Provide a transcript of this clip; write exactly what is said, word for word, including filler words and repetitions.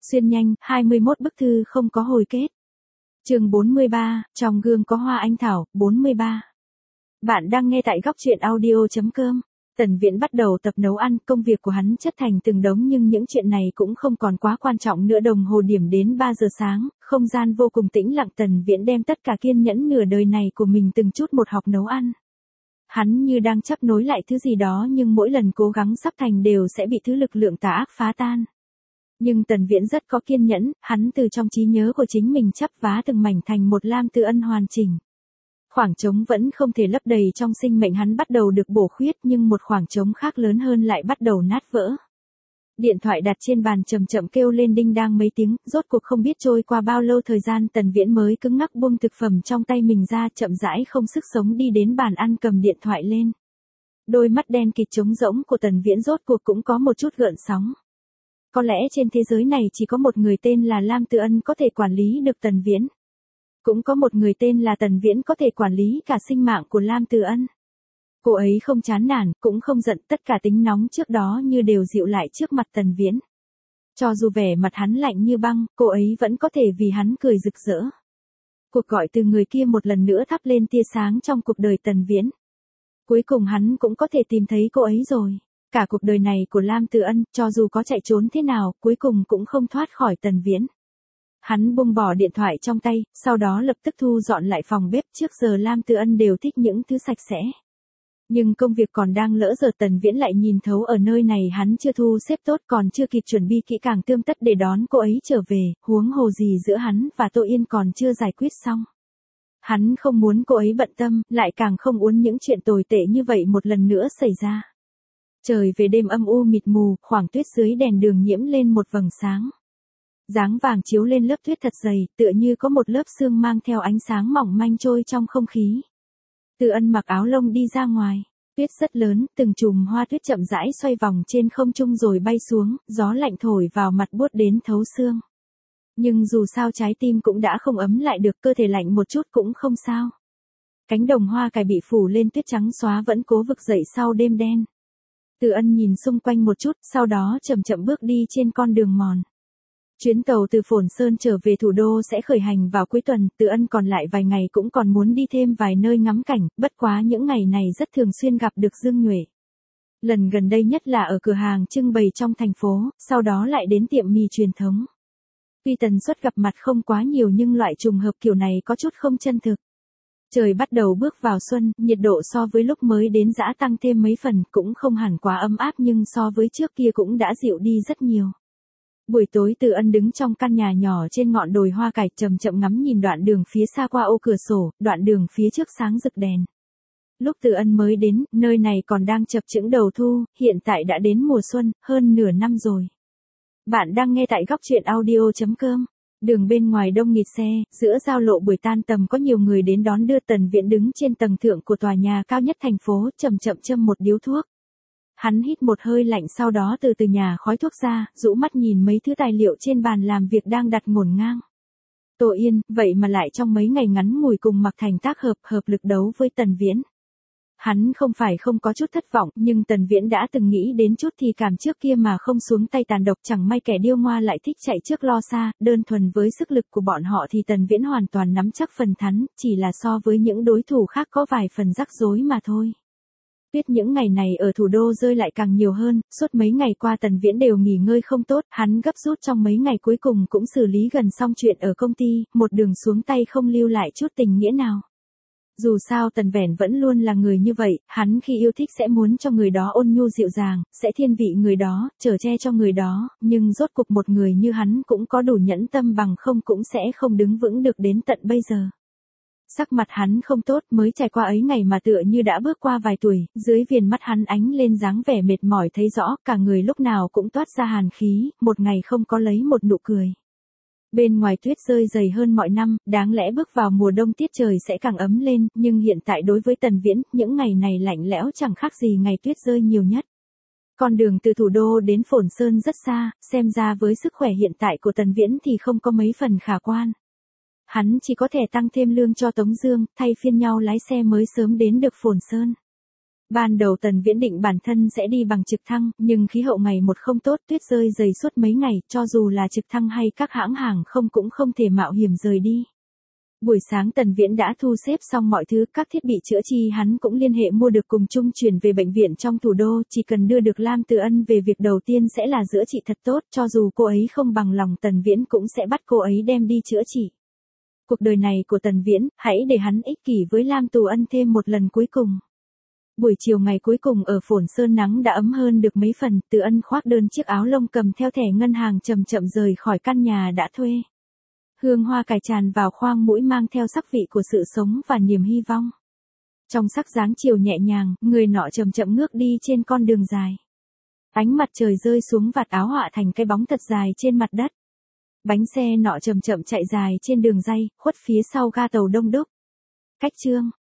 Xuyên nhanh, hai mươi mốt bức thư không có hồi kết. Chương bốn mươi ba, trong gương có hoa anh thảo, bốn mươi ba. Bạn đang nghe tại góc truyện audio chấm com. Tần Viễn bắt đầu tập nấu ăn, công việc của hắn chất thành từng đống nhưng những chuyện này cũng không còn quá quan trọng nữa. Đồng hồ điểm đến ba giờ sáng, không gian vô cùng tĩnh lặng. Tần Viễn đem tất cả kiên nhẫn nửa đời này của mình từng chút một học nấu ăn. Hắn như đang chấp nối lại thứ gì đó nhưng mỗi lần cố gắng sắp thành đều sẽ bị thứ lực lượng tà ác phá tan. Nhưng Tần Viễn rất có kiên nhẫn, hắn từ trong trí nhớ của chính mình chắp vá từng mảnh thành một Lam Tư Ân hoàn chỉnh. Khoảng trống vẫn không thể lấp đầy trong sinh mệnh hắn bắt đầu được bổ khuyết nhưng một khoảng trống khác lớn hơn lại bắt đầu nát vỡ. Điện thoại đặt trên bàn chậm chậm kêu lên đinh đang mấy tiếng, rốt cuộc không biết trôi qua bao lâu thời gian Tần Viễn mới cứng ngắc buông thực phẩm trong tay mình ra, chậm rãi không sức sống đi đến bàn ăn cầm điện thoại lên. Đôi mắt đen kịt trống rỗng của Tần Viễn rốt cuộc cũng có một chút gợn sóng. Có lẽ trên thế giới này chỉ có một người tên là Lam Tư Ân có thể quản lý được Tần Viễn. Cũng có một người tên là Tần Viễn có thể quản lý cả sinh mạng của Lam Tư Ân. Cô ấy không chán nản, cũng không giận, tất cả tính nóng trước đó như đều dịu lại trước mặt Tần Viễn. Cho dù vẻ mặt hắn lạnh như băng, cô ấy vẫn có thể vì hắn cười rực rỡ. Cuộc gọi từ người kia một lần nữa thắp lên tia sáng trong cuộc đời Tần Viễn. Cuối cùng hắn cũng có thể tìm thấy cô ấy rồi. Cả cuộc đời này của Lam Tư Ân, cho dù có chạy trốn thế nào, cuối cùng cũng không thoát khỏi Tần Viễn. Hắn buông bỏ điện thoại trong tay, sau đó lập tức thu dọn lại phòng bếp. Trước giờ Lam Tư Ân đều thích những thứ sạch sẽ. Nhưng công việc còn đang lỡ giờ Tần Viễn lại nhìn thấu ở nơi này hắn chưa thu xếp tốt, còn chưa kịp chuẩn bị kỹ càng tươm tất để đón cô ấy trở về, huống hồ gì giữa hắn và Tô Yên còn chưa giải quyết xong. Hắn không muốn cô ấy bận tâm, lại càng không muốn những chuyện tồi tệ như vậy một lần nữa xảy ra. Trời về đêm âm u mịt mù, khoảng tuyết dưới đèn đường nhiễm lên một vầng sáng. Dáng vàng chiếu lên lớp tuyết thật dày, tựa như có một lớp sương mang theo ánh sáng mỏng manh trôi trong không khí. Tư Ân mặc áo lông đi ra ngoài. Tuyết rất lớn, từng chùm hoa tuyết chậm rãi xoay vòng trên không trung rồi bay xuống, gió lạnh thổi vào mặt buốt đến thấu xương. Nhưng dù sao trái tim cũng đã không ấm lại được, cơ thể lạnh một chút cũng không sao. Cánh đồng hoa cải bị phủ lên tuyết trắng xóa vẫn cố vực dậy sau đêm đen. Tư Ân nhìn xung quanh một chút, sau đó chậm chậm bước đi trên con đường mòn. Chuyến tàu từ Phồn Sơn trở về thủ đô sẽ khởi hành vào cuối tuần, Tư Ân còn lại vài ngày cũng còn muốn đi thêm vài nơi ngắm cảnh, bất quá những ngày này rất thường xuyên gặp được Dương Nhuệ. Lần gần đây nhất là ở cửa hàng trưng bày trong thành phố, sau đó lại đến tiệm mì truyền thống. Tuy tần suất gặp mặt không quá nhiều nhưng loại trùng hợp kiểu này có chút không chân thực. Trời bắt đầu bước vào xuân, nhiệt độ so với lúc mới đến dã tăng thêm mấy phần, cũng không hẳn quá ấm áp nhưng so với trước kia cũng đã dịu đi rất nhiều. Buổi tối Tư Ân đứng trong căn nhà nhỏ trên ngọn đồi hoa cải chậm chậm ngắm nhìn đoạn đường phía xa qua ô cửa sổ, đoạn đường phía trước sáng rực đèn. Lúc Tư Ân mới đến, nơi này còn đang chập chững đầu thu, hiện tại đã đến mùa xuân, hơn nửa năm rồi. Bạn đang nghe tại góc truyện audio chấm com. Đường bên ngoài đông nghịt xe, giữa giao lộ buổi tan tầm có nhiều người đến đón đưa. Tần Viễn đứng trên tầng thượng của tòa nhà cao nhất thành phố, chậm chậm châm một điếu thuốc. Hắn hít một hơi lạnh sau đó từ từ nhà khói thuốc ra, rũ mắt nhìn mấy thứ tài liệu trên bàn làm việc đang đặt ngổn ngang. Tô Yên, vậy mà lại trong mấy ngày ngắn ngủi cùng Mạc Thành tác hợp, hợp lực đấu với Tần Viễn. Hắn không phải không có chút thất vọng, nhưng Tần Viễn đã từng nghĩ đến chút thì cảm trước kia mà không xuống tay tàn độc, chẳng may kẻ điêu ngoa lại thích chạy trước lo xa, đơn thuần với sức lực của bọn họ thì Tần Viễn hoàn toàn nắm chắc phần thắng, chỉ là so với những đối thủ khác có vài phần rắc rối mà thôi. Tuyết những ngày này ở thủ đô rơi lại càng nhiều hơn, suốt mấy ngày qua Tần Viễn đều nghỉ ngơi không tốt, hắn gấp rút trong mấy ngày cuối cùng cũng xử lý gần xong chuyện ở công ty, một đường xuống tay không lưu lại chút tình nghĩa nào. Dù sao Tần Vẻn vẫn luôn là người như vậy, hắn khi yêu thích sẽ muốn cho người đó ôn nhu dịu dàng, sẽ thiên vị người đó, chở che cho người đó, nhưng rốt cục một người như hắn cũng có đủ nhẫn tâm bằng không cũng sẽ không đứng vững được đến tận bây giờ. Sắc mặt hắn không tốt, mới trải qua ấy ngày mà tựa như đã bước qua vài tuổi, dưới viền mắt hắn ánh lên dáng vẻ mệt mỏi thấy rõ, cả người lúc nào cũng toát ra hàn khí, một ngày không có lấy một nụ cười. Bên ngoài tuyết rơi dày hơn mọi năm, đáng lẽ bước vào mùa đông tiết trời sẽ càng ấm lên, nhưng hiện tại đối với Tần Viễn, những ngày này lạnh lẽo chẳng khác gì ngày tuyết rơi nhiều nhất. Con đường từ thủ đô đến Phồn Sơn rất xa, xem ra với sức khỏe hiện tại của Tần Viễn thì không có mấy phần khả quan. Hắn chỉ có thể tăng thêm lương cho Tống Dương, thay phiên nhau lái xe mới sớm đến được Phồn Sơn. Ban đầu Tần Viễn định bản thân sẽ đi bằng trực thăng, nhưng khí hậu ngày một không tốt, tuyết rơi dày suốt mấy ngày, cho dù là trực thăng hay các hãng hàng không cũng không thể mạo hiểm rời đi. Buổi sáng Tần Viễn đã thu xếp xong mọi thứ, các thiết bị chữa chi hắn cũng liên hệ mua được cùng chung chuyển về bệnh viện trong thủ đô, chỉ cần đưa được Lam Từ Ân về, việc đầu tiên sẽ là chữa trị thật tốt, cho dù cô ấy không bằng lòng Tần Viễn cũng sẽ bắt cô ấy đem đi chữa trị. Cuộc đời này của Tần Viễn, hãy để hắn ích kỷ với Lam Từ Ân thêm một lần cuối cùng. Buổi chiều ngày cuối cùng ở Phồn Sơn nắng đã ấm hơn được mấy phần, Từ Ân khoác đơn chiếc áo lông cầm theo thẻ ngân hàng chậm chậm rời khỏi căn nhà đã thuê. Hương hoa cài tràn vào khoang mũi mang theo sắc vị của sự sống và niềm hy vọng. Trong sắc dáng chiều nhẹ nhàng, người nọ chậm chậm ngước đi trên con đường dài. Ánh mặt trời rơi xuống vạt áo họa thành cái bóng thật dài trên mặt đất. Bánh xe nọ chậm chậm chạy dài trên đường ray, khuất phía sau ga tàu đông đúc. Cách chương